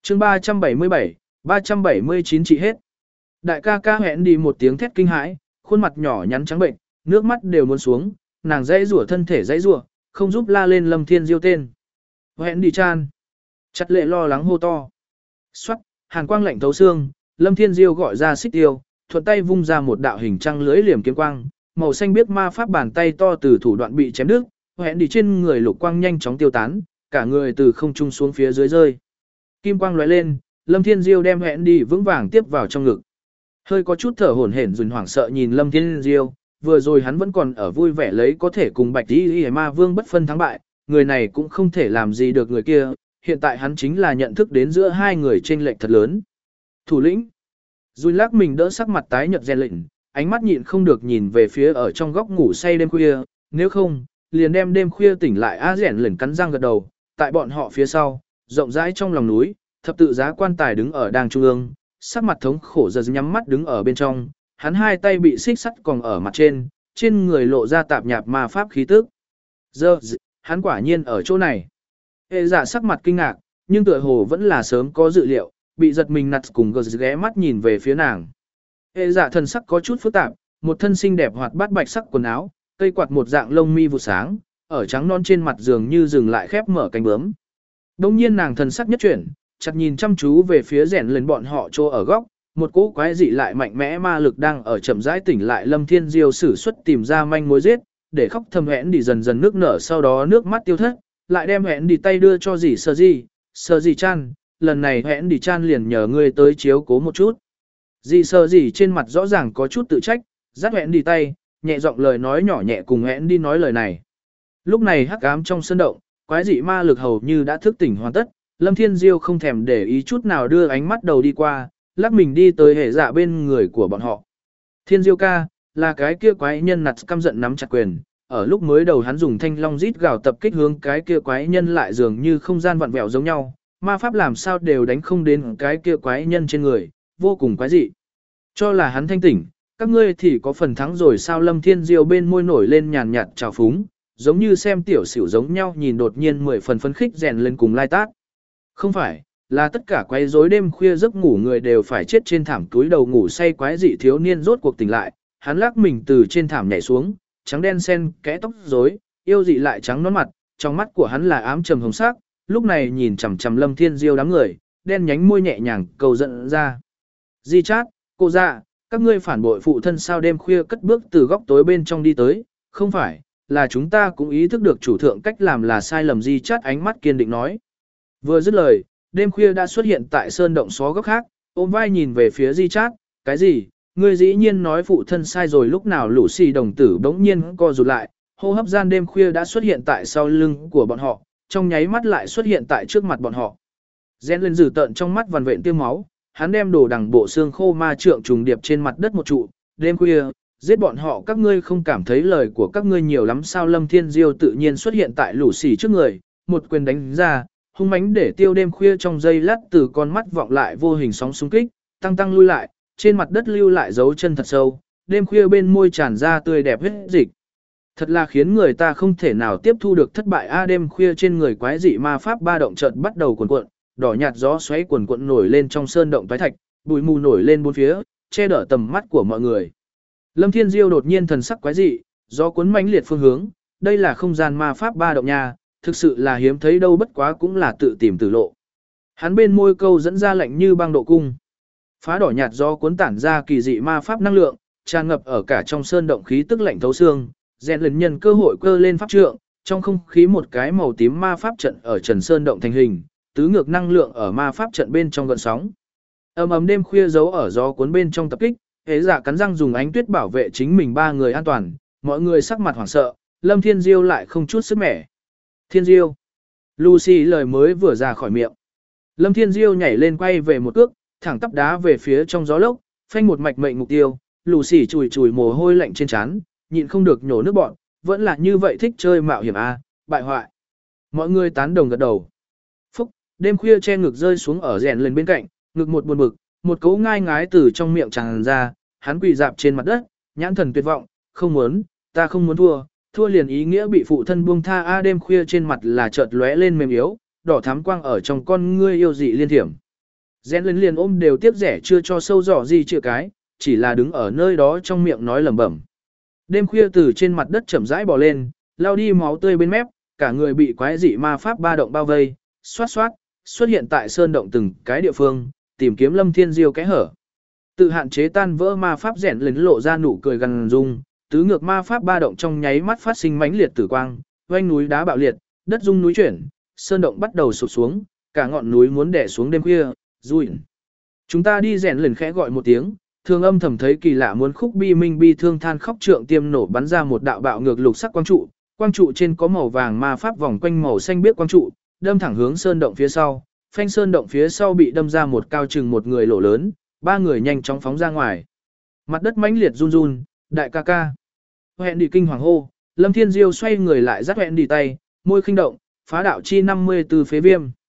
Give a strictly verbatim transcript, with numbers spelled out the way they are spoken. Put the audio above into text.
chương ba trăm bảy mươi bảy, ba trăm bảy mươi chín trị hết. Đại ca ca hẹn đi một tiếng thét kinh hãi, khuôn mặt nhỏ nhắn trắng bệnh, nước mắt đều muốn xuống, nàng dãy rủa thân thể dãy rủa, không giúp la lên Lâm Thiên Diêu tên. Hẹn đi chan. Chặt lệ lo lắng hô to. Xoát, hàn quang lạnh thấu xương, Lâm Thiên Diêu gọi ra xích tiêu, thuận tay vung ra một đạo hình trăng lưới liềm kiếm quang, màu xanh biếc ma pháp bàn tay to từ thủ đoạn bị chém đứt, hẹn đi trên người lục quang nhanh chóng tiêu tán, cả người từ không trung xuống phía dưới rơi. Kim quang lóe lên, Lâm Thiên Diêu đem hẹn đi vững vàng tiếp vào trong ngực. Hơi có chút thở hổn hển rồi hoảng sợ nhìn Lâm Thiên Diêu, vừa rồi hắn vẫn còn ở vui vẻ lấy có thể cùng Bạch Y Y Ma Vương bất phân thắng bại, người này cũng không thể làm gì được người kia, hiện tại hắn chính là nhận thức đến giữa hai người chênh lệch thật lớn. Thủ lĩnh. Dùi lắc mình đỡ sắc mặt tái nhợt rèn lệnh, ánh mắt nhịn không được nhìn về phía ở trong góc ngủ say đêm khuya, nếu không, liền đem đêm khuya tỉnh lại a rèn lệnh cắn răng gật đầu, tại bọn họ phía sau, rộng rãi trong lòng núi, thập tự giá quan tài đứng ở đàng trung ương, sắc mặt thống khổ giật nhắm mắt đứng ở bên trong, hắn hai tay bị xích sắt còn ở mặt trên, trên người lộ ra tạp nhạp ma pháp khí tức. Giờ, hắn quả nhiên ở chỗ này. Hệ giả sắc mặt kinh ngạc, nhưng tựa hồ vẫn là sớm có dự liệu, bị giật mình nặt cùng gật ghé mắt nhìn về phía nàng. Hệ giả thần sắc có chút phức tạp, một thân xinh đẹp hoạt bát bạch sắc quần áo, cây quạt một dạng lông mi vụt sáng, ở trắng non trên mặt dường như dừng lại khép mở cánh bướm. Đông nhiên nàng thần sắc nhất chuyển, chặt nhìn chăm chú về phía rèn lên bọn họ trô ở góc, một cỗ quái dị lại mạnh mẽ ma lực đang ở chậm rãi tỉnh lại Lâm Thiên Diêu sử xuất tìm ra manh mối giết, để khóc thầm hẹn đi dần dần nước nở sau đó nước mắt tiêu thất, lại đem hẹn đi tay đưa cho dì sơ gì, sơ gì chan, lần này hẹn đi chan liền nhờ ngươi tới chiếu cố một chút. Dì sơ gì trên mặt rõ ràng có chút tự trách, dắt hẹn đi tay, nhẹ giọng lời nói nhỏ nhẹ cùng hẹn đi nói lời này. Lúc này hắc ám trong sân động, quái dị ma lực hầu như đã thức tỉnh hoàn tất, Lâm Thiên Diêu không thèm để ý chút nào đưa ánh mắt đầu đi qua, lắc mình đi tới hệ dạ bên người của bọn họ. Thiên Diêu ca, là cái kia quái nhân nặt căm giận nắm chặt quyền, ở lúc mới đầu hắn dùng thanh long rít gào tập kích hướng cái kia quái nhân lại dường như không gian vặn vẹo giống nhau, ma pháp làm sao đều đánh không đến cái kia quái nhân trên người, vô cùng quái dị. Cho là hắn thanh tỉnh, các ngươi thì có phần thắng rồi sao? Lâm Thiên Diêu bên môi nổi lên nhàn nhạt trào phúng, giống như xem tiểu xỉu giống nhau nhìn đột nhiên mười phần phấn khích rèn lên cùng lai tát. Không phải, là tất cả quấy rối đêm khuya giấc ngủ người đều phải chết trên thảm túi đầu ngủ say quái dị thiếu niên rốt cuộc tỉnh lại, hắn lắc mình từ trên thảm nhảy xuống, trắng đen xen kẽ tóc rối, yêu dị lại trắng nón mặt, trong mắt của hắn là ám trầm hồng sắc, lúc này nhìn chằm chằm Lâm Thiên Diêu đám người, đen nhánh môi nhẹ nhàng cầu giận ra. Di chát, cô dạ, các ngươi phản bội phụ thân sao? Đêm khuya cất bước từ góc tối bên trong đi tới, không phải, là chúng ta cũng ý thức được chủ thượng cách làm là sai lầm. Di chát ánh mắt kiên định nói. Vừa dứt lời, đêm khuya đã xuất hiện tại sơn động xó góc khác, ôm vai nhìn về phía Di chát, cái gì, ngươi dĩ nhiên nói phụ thân sai rồi? Lúc nào lũ xì đồng tử bỗng nhiên co rụt lại, hô hấp gian đêm khuya đã xuất hiện tại sau lưng của bọn họ, trong nháy mắt lại xuất hiện tại trước mặt bọn họ. Rèn lên dử tợn trong mắt vằn vện tiêu máu, hắn đem đồ đằng bộ xương khô ma trượng trùng điệp trên mặt đất một trụ, đêm khuya, giết bọn họ, các ngươi không cảm thấy lời của các ngươi nhiều lắm sao? Lâm Thiên Diêu tự nhiên xuất hiện tại lũ xì trước người, một quyền đánh ra, hung mãnh để tiêu đêm khuya trong giây lát từ con mắt vọng lại vô hình sóng xung kích, tăng tăng lui lại, trên mặt đất lưu lại dấu chân thật sâu, đêm khuya bên môi tràn ra tươi đẹp huyết dịch. Thật là khiến người ta không thể nào tiếp thu được thất bại a. Đêm khuya trên người quái dị ma pháp ba động chợt bắt đầu cuồn cuộn, đỏ nhạt gió xoáy cuồn cuộn nổi lên trong sơn động toái thạch, bụi mù nổi lên bốn phía, che đỡ tầm mắt của mọi người. Lâm Thiên Diêu đột nhiên thần sắc quái dị, gió cuốn mãnh liệt phương hướng, đây là không gian ma pháp ba động nha, thực sự là hiếm thấy đâu, bất quá cũng là tự tìm tử lộ. Hắn bên môi câu dẫn ra lạnh như băng độ cung. Phá đỏ nhạt gió cuốn tản ra kỳ dị ma pháp năng lượng, tràn ngập ở cả trong sơn động khí tức lạnh thấu xương, rèn lần nhân cơ hội cơ lên pháp trượng, trong không khí một cái màu tím ma pháp trận ở trần sơn động thành hình, tứ ngược năng lượng ở ma pháp trận bên trong gợn sóng. Ầm ầm đêm khuya giấu ở gió cuốn bên trong tập kích, hễ giả cắn răng dùng ánh tuyết bảo vệ chính mình ba người an toàn, mọi người sắc mặt hoảng sợ, Lâm Thiên Diêu lại không chút sức mẻ. Thiên Diêu. Lucy lời mới vừa ra khỏi miệng. Lâm Thiên Diêu nhảy lên quay về một cước, thẳng tắp đá về phía trong gió lốc, phanh một mạch mệnh mục tiêu, Lucy chùi chùi mồ hôi lạnh trên trán, nhịn không được nhổ nước bọt, vẫn là như vậy thích chơi mạo hiểm a, bại hoại. Mọi người tán đồng gật đầu. Phúc, đêm khuya che ngực rơi xuống ở rèn lên bên cạnh, ngực một buồn bực, một cấu ngai ngái từ trong miệng tràn ra, hắn quỳ dạp trên mặt đất, nhãn thần tuyệt vọng, không muốn, ta không muốn thua, thua liền ý nghĩa bị phụ thân buông tha a. Đêm khuya trên mặt là chợt lóe lên mềm yếu, đỏ thắm quang ở trong con ngươi yêu dị liên thiểm. Rèn lên liền ôm đều tiếc rẻ chưa cho sâu dò gì chữa cái, chỉ là đứng ở nơi đó trong miệng nói lẩm bẩm. Đêm khuya từ trên mặt đất chậm rãi bò lên, lao đi máu tươi bên mép, cả người bị quái dị ma pháp ba động bao vây, xoát xoát, xuất hiện tại sơn động từng cái địa phương, tìm kiếm Lâm Thiên Diêu kẽ hở. Tự hạn chế tan vỡ ma pháp rèn lên lộ ra nụ cười gần dung, tứ ngược ma pháp ba động trong nháy mắt phát sinh mãnh liệt tử quang, oanh núi đá bạo liệt, đất rung núi chuyển, sơn động bắt đầu sụp xuống, cả ngọn núi muốn đè xuống đêm khuya, rủi. Chúng ta đi rèn lên khẽ gọi một tiếng, thường âm thầm thấy kỳ lạ muốn khúc bi minh bi thương than khóc trượng tiêm nổ bắn ra một đạo bạo ngược lục sắc quang trụ, quang trụ trên có màu vàng ma pháp vòng quanh màu xanh biếc quang trụ, đâm thẳng hướng sơn động phía sau, phanh sơn động phía sau bị đâm ra một cao chừng một người lỗ lớn, ba người nhanh chóng phóng ra ngoài. Mặt đất mãnh liệt run run, đại ca ca. Hẹn đi kinh hoàng hô, Lâm Thiên Diêu xoay người lại dắt hẹn đi tay, môi khinh động, phá đạo chi năm mươi tư phế viêm.